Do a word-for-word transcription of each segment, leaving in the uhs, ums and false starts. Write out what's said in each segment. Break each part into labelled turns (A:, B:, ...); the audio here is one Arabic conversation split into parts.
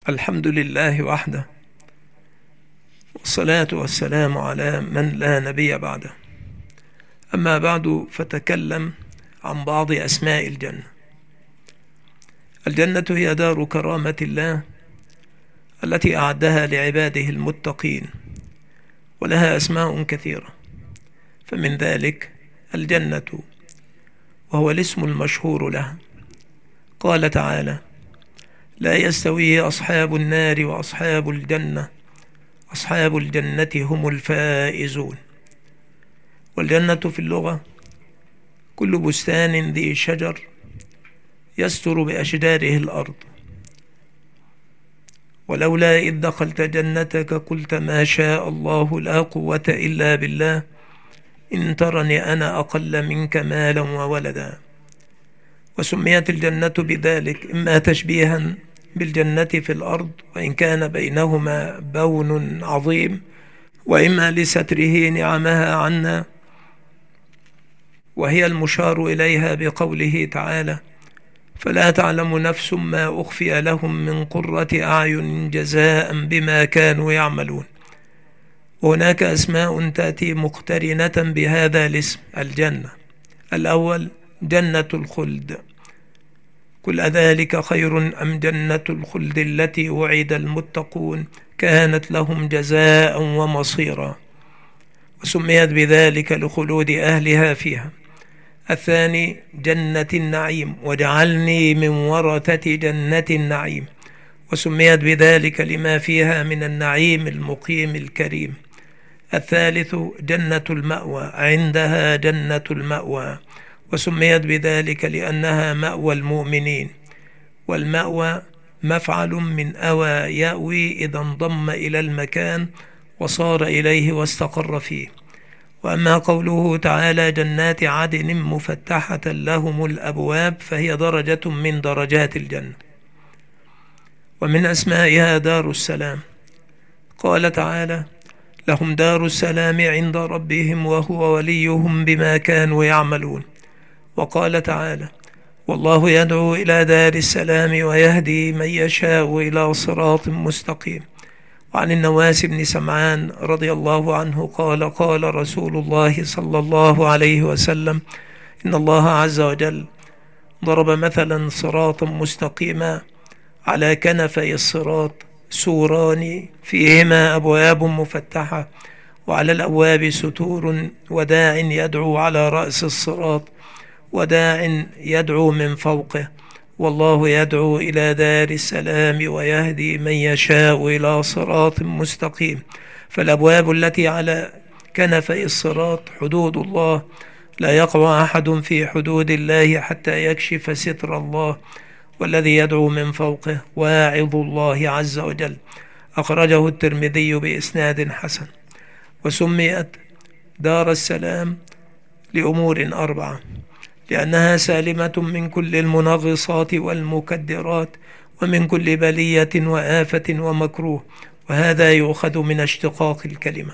A: الحمد لله وحده، والصلاة والسلام على من لا نبي بعده. أما بعد، فتكلم عن بعض أسماء الجنة. الجنة هي دار كرامة الله التي أعدها لعباده المتقين، ولها أسماء كثيرة، فمن ذلك الجنة، وهو الاسم المشهور لها. قال تعالى: لا يستوي أصحاب النار وأصحاب الجنة، أصحاب الجنة هم الفائزون. والجنة في اللغة كل بستان ذي شجر يستر بأشجاره الأرض. ولولا إذ دخلت جنتك قلت ما شاء الله لا قوة إلا بالله إن ترني أنا أقل منك مالا وولدا. وسميت الجنة بذلك إما تشبيها بالجنة في الأرض، وإن كان بينهما بون عظيم، وإما لستره نعمها عنا، وهي المشار إليها بقوله تعالى: فلا تعلم نفس ما أخفي لهم من قرة أعين جزاء بما كانوا يعملون. وهناك أسماء تأتي مقترنة بهذا الاسم الجنة. الأول جنة الخلد، قل أذلك خير أم جنة الخلد التي وعد المتقون كانت لهم جزاء ومصيرا، وسميت بذلك لخلود أهلها فيها. الثاني جنة النعيم، وجعلني من ورثة جنة النعيم، وسميت بذلك لما فيها من النعيم المقيم الكريم. الثالث جنة المأوى، عندها جنة المأوى، وسميت بذلك لأنها مأوى المؤمنين. والمأوى مفعل من أوى يأوي إذا انضم إلى المكان وصار إليه واستقر فيه. وأما قوله تعالى جنات عدن مفتحة لهم الأبواب، فهي درجة من درجات الجنة. ومن أسمائها دار السلام، قال تعالى: لهم دار السلام عند ربهم وهو وليهم بما كانوا يعملون. وقال تعالى: والله يدعو إلى دار السلام ويهدي من يشاء إلى صراط مستقيم. وعن النواس بن سمعان رضي الله عنه قال: قال رسول الله صلى الله عليه وسلم: إن الله عز وجل ضرب مثلا صراطا مستقيما، على كنفي الصراط سوران فيهما أبواب مفتحة، وعلى الأبواب ستور، وداع يدعو على رأس الصراط، وداع يدعو من فوقه، والله يدعو إلى دار السلام ويهدي من يشاء إلى صراط مستقيم. فالأبواب التي على كنفي الصراط حدود الله، لا يقع أحد في حدود الله حتى يكشف ستر الله. والذي يدعو من فوقه واعظ الله عز وجل. أخرجه الترمذي بإسناد حسن. وسميت دار السلام لأمور أربعة: لأنها سالمة من كل المنغصات والمكدرات، ومن كل بلية وآفة ومكروه، وهذا يؤخذ من اشتقاق الكلمة.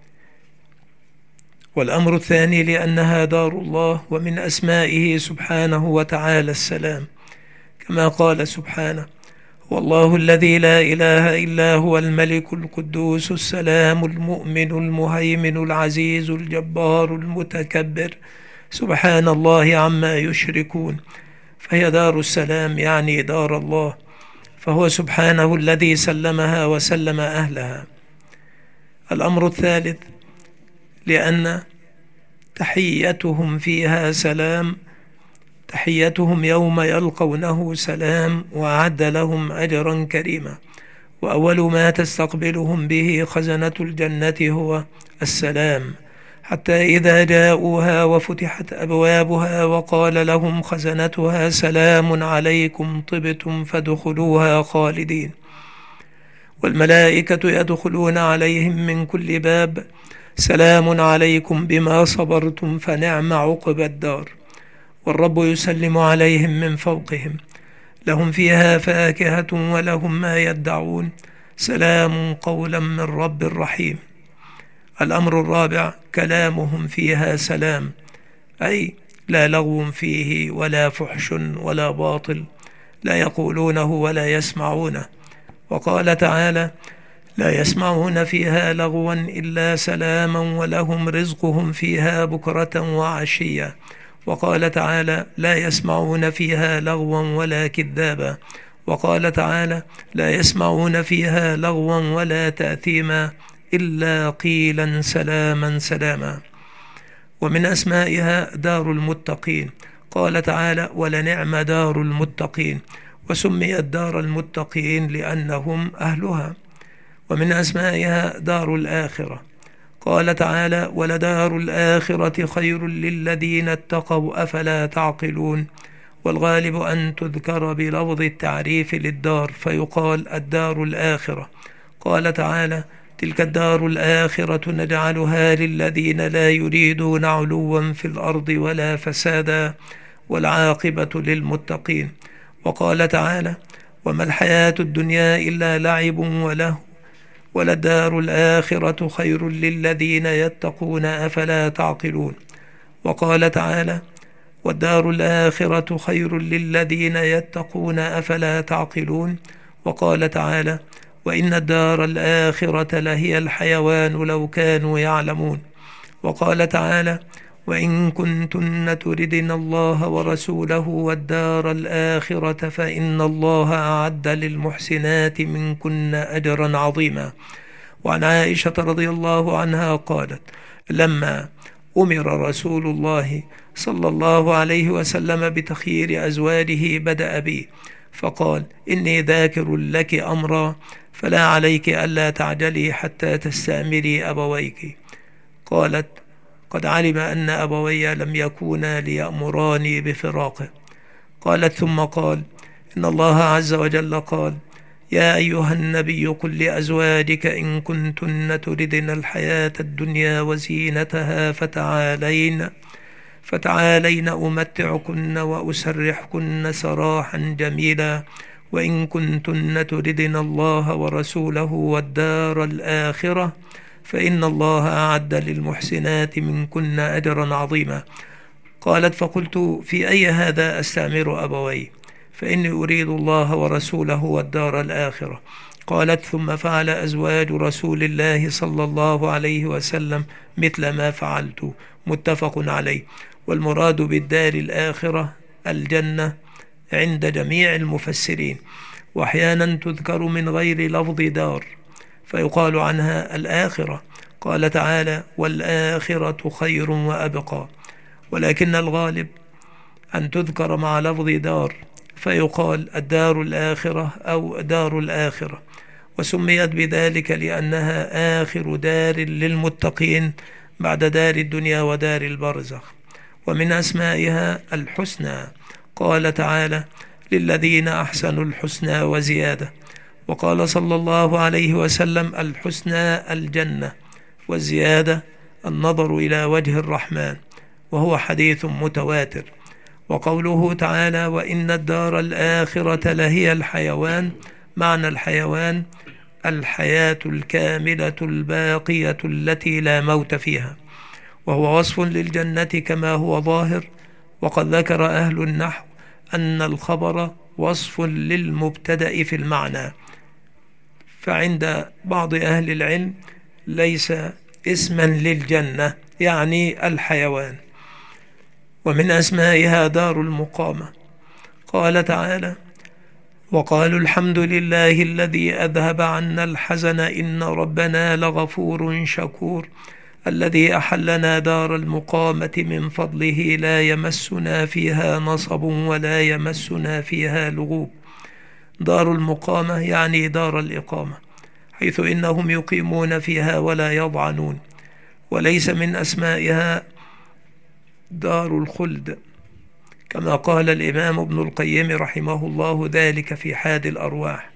A: والأمر الثاني لأنها دار الله، ومن أسمائه سبحانه وتعالى السلام، كما قال سبحانه: هو الله الذي لا إله إلا هو الملك القدوس السلام المؤمن المهيمن العزيز الجبار المتكبر، سبحان الله عما يشركون. فهي دار السلام، يعني دار الله، فهو سبحانه الذي سلمها وسلم أهلها. الأمر الثالث لأن تحيتهم فيها سلام، تحيتهم يوم يلقونه سلام، وأعد لهم أجرا كريما. وأول ما تستقبلهم به خزنة الجنة هو السلام، حتى إذا جاءوها وفتحت أبوابها وقال لهم خزنتها سلام عليكم طبتم فادخلوها خالدين. والملائكة يدخلون عليهم من كل باب سلام عليكم بما صبرتم فنعم عقبى الدار. والرب يسلم عليهم من فوقهم: لهم فيها فاكهة ولهم ما يدعون، سلام قولا من رب رحيم. الأمر الرابع كلامهم فيها سلام، أي لا لغو فيه ولا فحش ولا باطل، لا يقولونه ولا يسمعونه، وقال تعالى: لا يسمعون فيها لغوا إلا سلاما ولهم رزقهم فيها بكرة وعشيا. وقال تعالى: لا يسمعون فيها لغوا ولا كذابا. وقال تعالى: لا يسمعون فيها لغوا ولا تأثيما إلا قيلا سلاما سلاما. ومن أسمائها دار المتقين، قال تعالى: ولنعم دار المتقين، وسميت دار المتقين لأنهم أهلها. ومن أسمائها دار الآخرة، قال تعالى: ولدار الآخرة خير للذين اتقوا أفلا تعقلون. والغالب أن تذكر بلفظ التعريف للدار فيقال الدار الآخرة. قال تعالى: تلك الدار الآخرة نجعلها للذين لا يريدون علوا في الأرض ولا فسادا والعاقبة للمتقين. وقال تعالى: وما الحياة الدنيا إلا لعب وله وللدار الآخرة خير للذين يتقون أفلا تعقلون. وقال تعالى: والدار الآخرة خير للذين يتقون أفلا تعقلون. وقال تعالى: وإن الدار الآخرة لهي الحيوان لو كانوا يعلمون. وقال تعالى: وإن كنتن تردن الله ورسوله والدار الآخرة فإن الله أعد للمحسنات منكن أجرا عظيما. وعن عائشة رضي الله عنها قالت: لما أمر رسول الله صلى الله عليه وسلم بتخيير أزواجه بدأ بي فقال: إني ذاكر لك أمرا فلا عليك ألا تعجلي حتى تستأمري أبويك. قالت: قد علم أن أبوي لم يكونا ليأمراني بفراقه. قالت: ثم قال: إن الله عز وجل قال: يا أيها النبي قل لأزواجك إن كنتن تردن الحياة الدنيا وزينتها فتعالين فتعالين أمتعكن وأسرحكن سراحا جميلا وإن كنتن تردن الله ورسوله والدار الآخرة فإن الله أعد للمحسنات منكن أجرا عظيما. قالت: فقلت: في أي هذا أستأمر أبوي؟ فإني أريد الله ورسوله والدار الآخرة. قالت: ثم فعل أزواج رسول الله صلى الله عليه وسلم مثل ما فعلت. متفق عليه. والمراد بالدار الآخرة الجنة عند جميع المفسرين، وأحيانا تذكر من غير لفظ دار فيقال عنها الآخرة. قال تعالى: والآخرة خير وأبقى. ولكن الغالب أن تذكر مع لفظ دار فيقال الدار الآخرة أو دار الآخرة، وسميت بذلك لأنها آخر دار للمتقين بعد دار الدنيا ودار البرزخ. ومن أسمائها الحسنى، قال تعالى: للذين أحسنوا الحسنى وزيادة. وقال صلى الله عليه وسلم: الحسنى الجنة والزيادة النظر إلى وجه الرحمن، وهو حديث متواتر. وقوله تعالى: وإن الدار الآخرة لهي الحيوان، معنى الحيوان الحياة الكاملة الباقية التي لا موت فيها، وهو وصف للجنة كما هو ظاهر. وقد ذكر أهل النحو أن الخبر وصف للمبتدأ في المعنى، فعند بعض أهل العلم ليس اسما للجنة يعني الحيوان. ومن أسمائها دار المقامة، قال تعالى: وقالوا الحمد لله الذي أذهب عنا الحزن إن ربنا لغفور شكور الذي أحلنا دار المقامة من فضله لا يمسنا فيها نصب ولا يمسنا فيها لغوب. دار المقامة يعني دار الإقامة، حيث إنهم يقيمون فيها ولا يضعنون. وليس من أسمائها دار الخلد، كما قال الإمام ابن القيم رحمه الله ذلك في حاد الأرواح،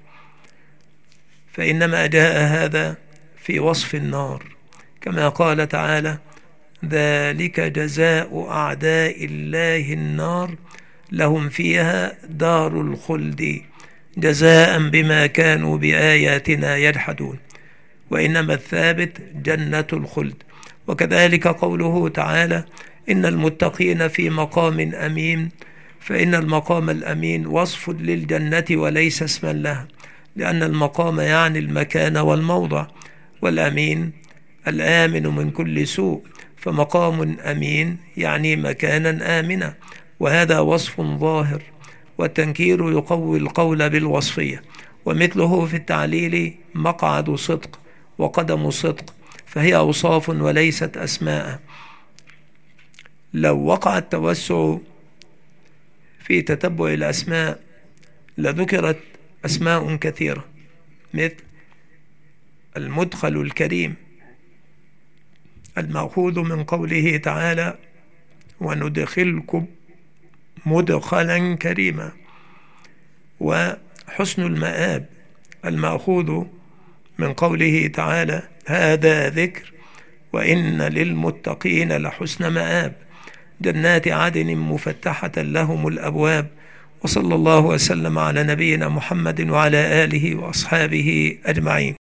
A: فإنما جاء هذا في وصف النار، كما قال تعالى: ذلك جزاء أعداء الله النار لهم فيها دار الخلد جزاء بما كانوا بآياتنا يجحدون. وإنما الثابت جنة الخلد. وكذلك قوله تعالى: إن المتقين في مقام أمين، فإن المقام الأمين وصف للجنة وليس اسما لها، لأن المقام يعني المكان والموضع، والأمين الآمن من كل سوء، فمقام أمين يعني مكانا آمنا، وهذا وصف ظاهر، والتنكير يقوي القول بالوصفية. ومثله في التعليل مقعد صدق وقدم صدق، فهي أوصاف وليست أسماء. لو وقع التوسع في تتبع الأسماء لذكرت أسماء كثيرة، مثل المدخل الكريم المأخوذ من قوله تعالى: وندخلكم مدخلا كريما، وحسن المآب المأخوذ من قوله تعالى: هذا ذكر وإن للمتقين لحسن مآب، جنات عدن مفتحة لهم الأبواب. وصلى الله وسلم على نبينا محمد وعلى آله وأصحابه أجمعين.